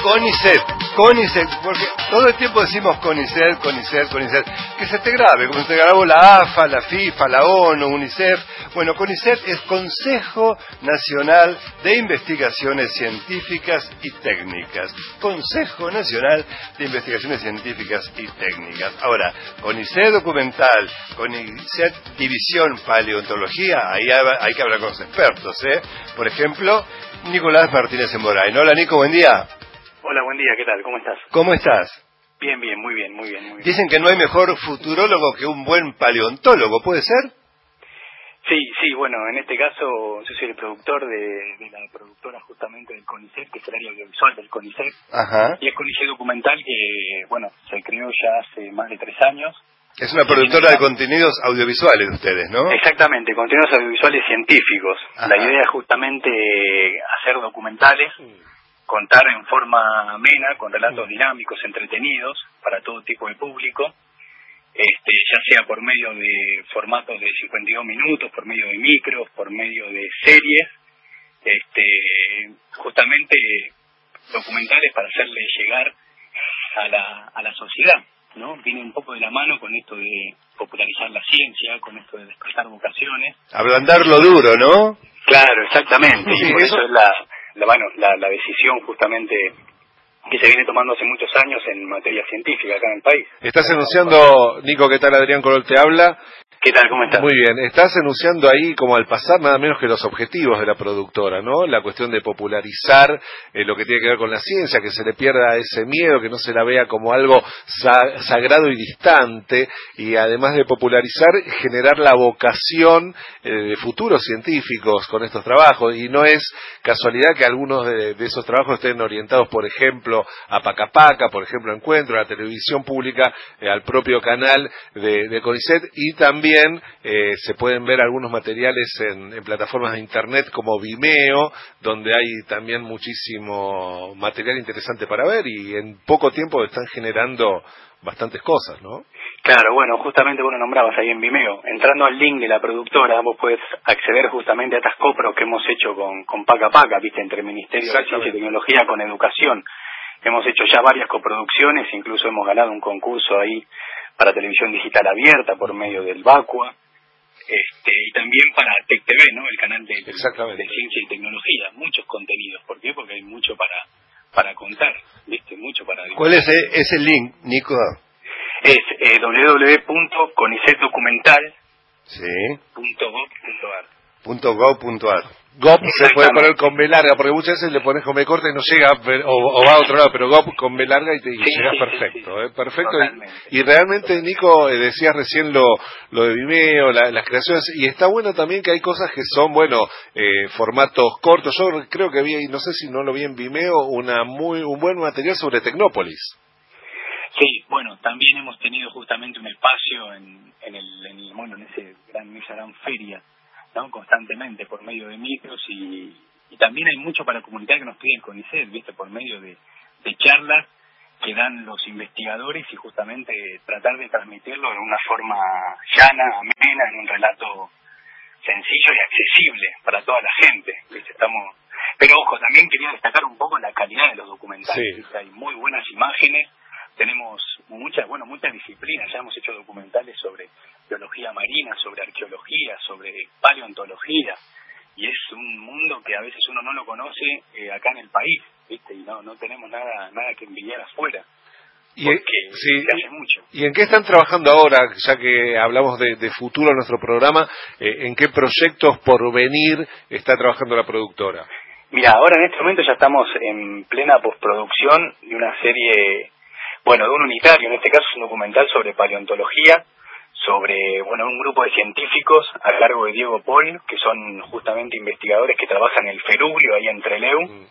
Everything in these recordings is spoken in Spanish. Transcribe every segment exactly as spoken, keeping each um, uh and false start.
CONICET, CONICET, porque todo el tiempo decimos CONICET, CONICET, CONICET, que se te grabe, como se te grabó la AFA, la FIFA, la ONU, UNICEF. Bueno, CONICET es Consejo Nacional de Investigaciones Científicas y Técnicas. Consejo Nacional de Investigaciones Científicas y Técnicas. Ahora, CONICET Documental, CONICET División Paleontología, ahí hay que hablar con los expertos, ¿eh? Por ejemplo, Nicolás Martínez Emborain. Hola, Nico, buen día. Hola, buen día, ¿qué tal? ¿Cómo estás? ¿Cómo estás? Bien, bien, muy bien, muy bien, muy bien. Dicen que no hay mejor futurólogo que un buen paleontólogo, ¿puede ser? Sí, sí, bueno, en este caso yo soy el productor de, de la productora justamente del CONICET, que es el área audiovisual del CONICET. Ajá. Y es CONICET Documental que, bueno, se creó ya hace más de tres años. Es una productora de contenidos audiovisuales de ustedes, ¿no? Exactamente, contenidos audiovisuales científicos. Ajá. La idea es justamente hacer documentales, contar en forma amena, con relatos dinámicos, entretenidos, para todo tipo de público, este, ya sea por medio de formatos de cincuenta y dos minutos, por medio de micros, por medio de series, este, justamente documentales para hacerle llegar a la, a la sociedad, ¿no? Viene un poco de la mano con esto de popularizar la ciencia, con esto de despertar vocaciones. Ablandar lo duro, ¿no? Claro, exactamente, sí, y por eso... eso es la, la, bueno, la, la decisión justamente que se viene tomando hace muchos años en materia científica acá en el país. Estás enunciando, Nico, ¿qué tal? Adrián Corol te habla. ¿Qué tal? ¿Cómo estás? Muy bien, estás enunciando ahí como al pasar nada menos que los objetivos de la productora, ¿no? La cuestión de popularizar eh, lo que tiene que ver con la ciencia, que se le pierda ese miedo, que no se la vea como algo sa sagrado y distante, y además de popularizar, generar la vocación eh, de futuros científicos con estos trabajos, y no es casualidad que algunos de, de esos trabajos estén orientados, por ejemplo, a Pacapaca, por ejemplo, a Encuentro, a la televisión pública, eh, al propio canal de, de CONICET, y también Eh, se pueden ver algunos materiales en, en plataformas de internet como Vimeo, donde hay también muchísimo material interesante para ver, y en poco tiempo están generando bastantes cosas, ¿no? Claro, bueno, justamente vos lo nombrabas ahí en Vimeo. Entrando al link de la productora, vos podés acceder justamente a estas copros que hemos hecho con, con Paca Paca, viste, entre el Ministerio de Ciencia y Tecnología con Educación. Hemos hecho ya varias coproducciones, incluso hemos ganado un concurso ahí para televisión digital abierta por medio del Vacua, este, y también para Tec T V, ¿no? El canal de, de ciencia y tecnología. Muchos contenidos. ¿Por qué? Porque hay mucho para para contar, ¿viste? Mucho para... ¿Cuál es ese link, Nico? Es eh, w w w punto conicet documental punto gov punto ar. Punto gov punto ar. Gov se puede poner con B larga, porque muchas veces le pones con B corta y no llega, o, o va a otro lado, pero Gov con B larga y te y sí, llegas sí, perfecto, sí, sí. ¿eh? Perfecto. Y, y realmente, Nico, eh, decías recién lo, lo de Vimeo, la, las creaciones, y está bueno también que hay cosas que son, bueno, eh, formatos cortos. Yo creo que vi, no sé si no lo vi en Vimeo, una muy un buen material sobre Tecnópolis. Sí, bueno, también hemos tenido justamente un espacio en, en el, en el, bueno, en ese gran, en esa gran feria, ¿no? Constantemente por medio de micros, y, y también hay mucho para comunicar que nos pide el CONICET, ¿viste? Por medio de, de charlas que dan los investigadores, y justamente tratar de transmitirlo de una forma llana, amena, en un relato sencillo y accesible para toda la gente, ¿viste? Estamos... Pero ojo, también quería destacar un poco la calidad de los documentales. Sí. Hay muy buenas imágenes, tenemos muchas, bueno, muchas disciplinas, ya hemos hecho documentales sobre biología marina, sobre arqueología, sobre paleontología, y es un mundo que a veces uno no lo conoce eh, acá en el país, ¿viste? Y no no tenemos nada nada que envidiar afuera. Y, porque sí, se hace mucho. ¿Y en qué están trabajando ahora, ya que hablamos de, de futuro en nuestro programa? Eh, ¿En qué proyectos por venir está trabajando la productora? Mira, ahora en este momento ya estamos en plena postproducción de una serie, bueno, de un unitario, en este caso es un documental sobre paleontología, sobre, bueno, un grupo de científicos a cargo de Diego Paul, que son justamente investigadores que trabajan en el Feruglio, ahí en Trelew, mm.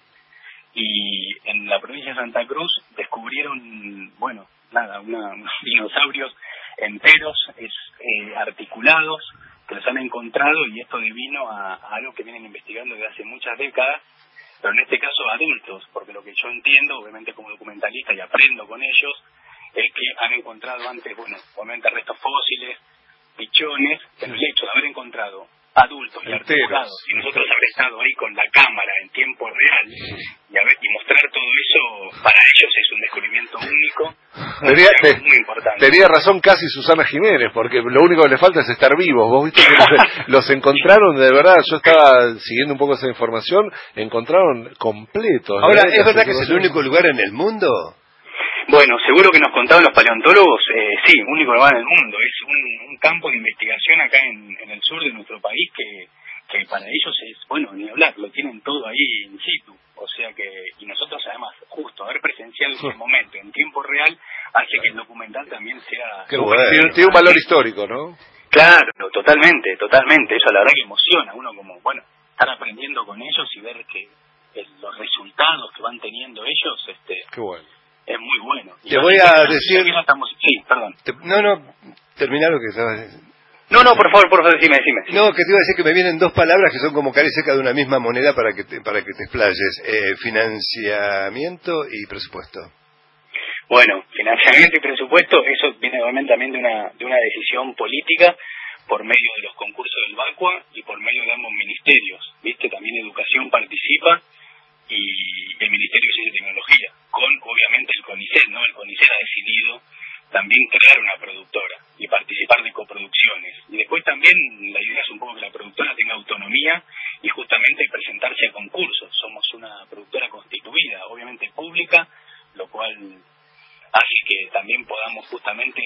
y en la provincia de Santa Cruz descubrieron, bueno, nada, una, unos dinosaurios enteros, es, eh, articulados, que los han encontrado, y esto devino a, a algo que vienen investigando desde hace muchas décadas, pero en este caso adultos, porque lo que yo entiendo, obviamente como documentalista y aprendo con ellos, es que han encontrado antes, bueno, obviamente restos fósiles, pichones, pero el hecho de haber encontrado adultos y articulados, y nosotros haber estado ahí con la cámara en tiempo real y, haber, y mostrar todo eso para ellos es un descubrimiento único, tenía, es muy importante. Tenía razón casi Susana Jiménez, porque lo único que le falta es estar vivos. Vos viste que los, los encontraron, de verdad, yo estaba siguiendo un poco esa información, encontraron completos. Ahora, ¿es verdad que es el único lugar en el mundo? Bueno, seguro que nos contaban los paleontólogos, eh, sí, único lugar en el mundo. Es un, un campo de investigación acá en, en el sur de nuestro país que, que para ellos es, bueno, ni hablar, lo tienen todo ahí in situ. O sea que, y nosotros además, justo haber presenciado ese momento en tiempo real, hace que el documental también sea... Qué bueno. Tiene, tiene un valor histórico, ¿no? Claro, totalmente, totalmente. Eso la verdad que emociona. Uno como, bueno, estar aprendiendo con ellos y ver que el, los resultados que van teniendo ellos, este... Qué bueno. Es muy bueno. Te voy a decir... Estamos... Sí, perdón. Te... No, no, terminá lo que estabas diciendo. No, no, por favor, por favor, decime, decime. No, que te iba a decir que me vienen dos palabras que son como cara y seca de una misma moneda para que te, para que te explayes. Eh, financiamiento y presupuesto. Bueno, financiamiento y presupuesto, eso viene obviamente también de una, de una decisión política por medio de los concursos del Vacua y por medio de ambos ministerios. ¿Viste? También Educación participa y el Ministerio de Ciencia y Tecnología, con obviamente el CONICET, ¿no? El CONICET ha decidido también crear una productora y participar de coproducciones. Y después también la idea es un poco que la productora tenga autonomía y justamente presentarse a concursos. Somos una productora constituida, obviamente pública, lo cual hace que también podamos justamente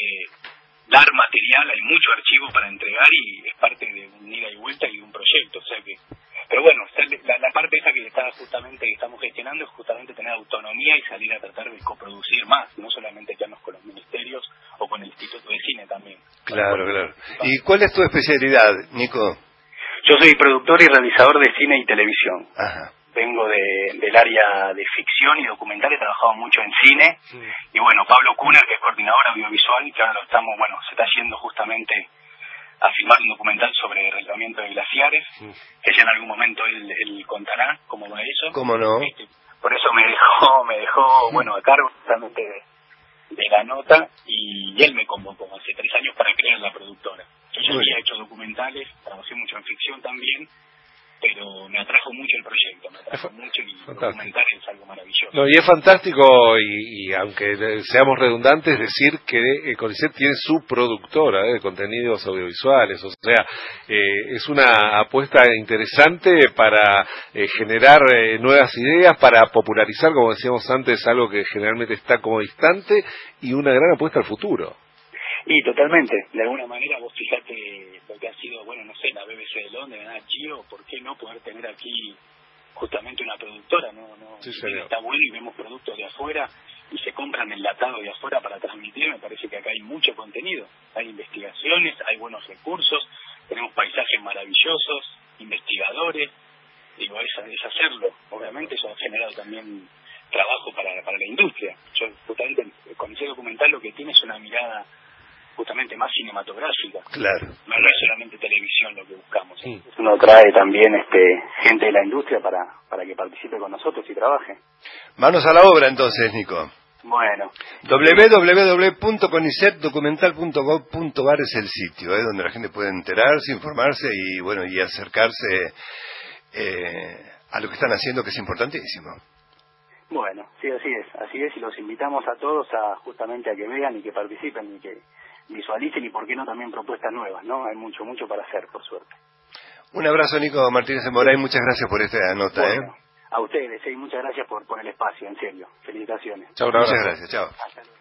dar material. Hay mucho archivo para entregar y es parte de un ida y vuelta y de un proyecto. O sea que, pero bueno, la, la parte esa que está justamente que estamos gestionando es justamente tener autonomía y salir a tratar de coproducir más, no solamente quedarnos con los ministerios o con el Instituto de Cine también. Claro, claro. ¿Y cuál es tu especialidad, Nico? Yo soy productor y realizador de cine y televisión. Ajá. Vengo de, del área de ficción y documental, he trabajado mucho en cine. Sí. Y bueno, Pablo Cuna, que es coordinador audiovisual, que ahora lo estamos, bueno, se está yendo justamente a filmar un documental sobre el relevamiento de glaciares, sí. que ya en algún momento él, él contará cómo va eso. ¿Cómo no? Este, por eso me dejó, me dejó, bueno, a cargo justamente de, de la nota, y él me convocó hace tres años para crear la productora. Yo ya había hecho documentales, trabajé mucho en ficción también, pero me atrajo mucho el proyecto, me atrajo mucho y documentar es algo maravilloso. No, y es fantástico, y, y aunque seamos redundantes, decir que el CONICET tiene su productora ¿eh? de contenidos audiovisuales, o sea, eh, es una apuesta interesante para eh, generar eh, nuevas ideas, para popularizar, como decíamos antes, algo que generalmente está como distante, y una gran apuesta al futuro. Y totalmente, de alguna manera vos fijate lo que ha sido, bueno, no sé, la B B C de Londres, ¿verdad? Gio, ¿por qué no poder tener aquí justamente una productora? No, no, sí, está bueno y vemos productos de afuera y se compran enlatados de afuera para transmitir. Me parece que acá hay mucho contenido, hay investigaciones, hay buenos recursos, tenemos paisajes maravillosos, investigadores, digo, es, es hacerlo. Obviamente eso ha generado también trabajo para, para la industria. Yo justamente con ese documental lo que tiene es una mirada justamente más cinematográfica. Claro. No es solamente televisión lo que buscamos. Sí. Uno trae también este gente de la industria para para que participe con nosotros y trabaje. Manos a la obra entonces, Nico. Bueno. doble u doble u doble u punto conicet documental punto gov punto ar es el sitio, ¿eh? donde la gente puede enterarse, informarse y bueno y acercarse eh, a lo que están haciendo, que es importantísimo. Bueno, sí, así es, así es, y los invitamos a todos a justamente a que vean y que participen y que visualicen y por qué no también propuestas nuevas, ¿no? Hay mucho, mucho para hacer, por suerte. Un abrazo, Nico Martínez de Moray, muchas gracias por esta nota, bueno, ¿eh? A ustedes, y muchas gracias por, por el espacio, en serio. Felicitaciones. Chao, muchas gracias, chao. Hasta luego.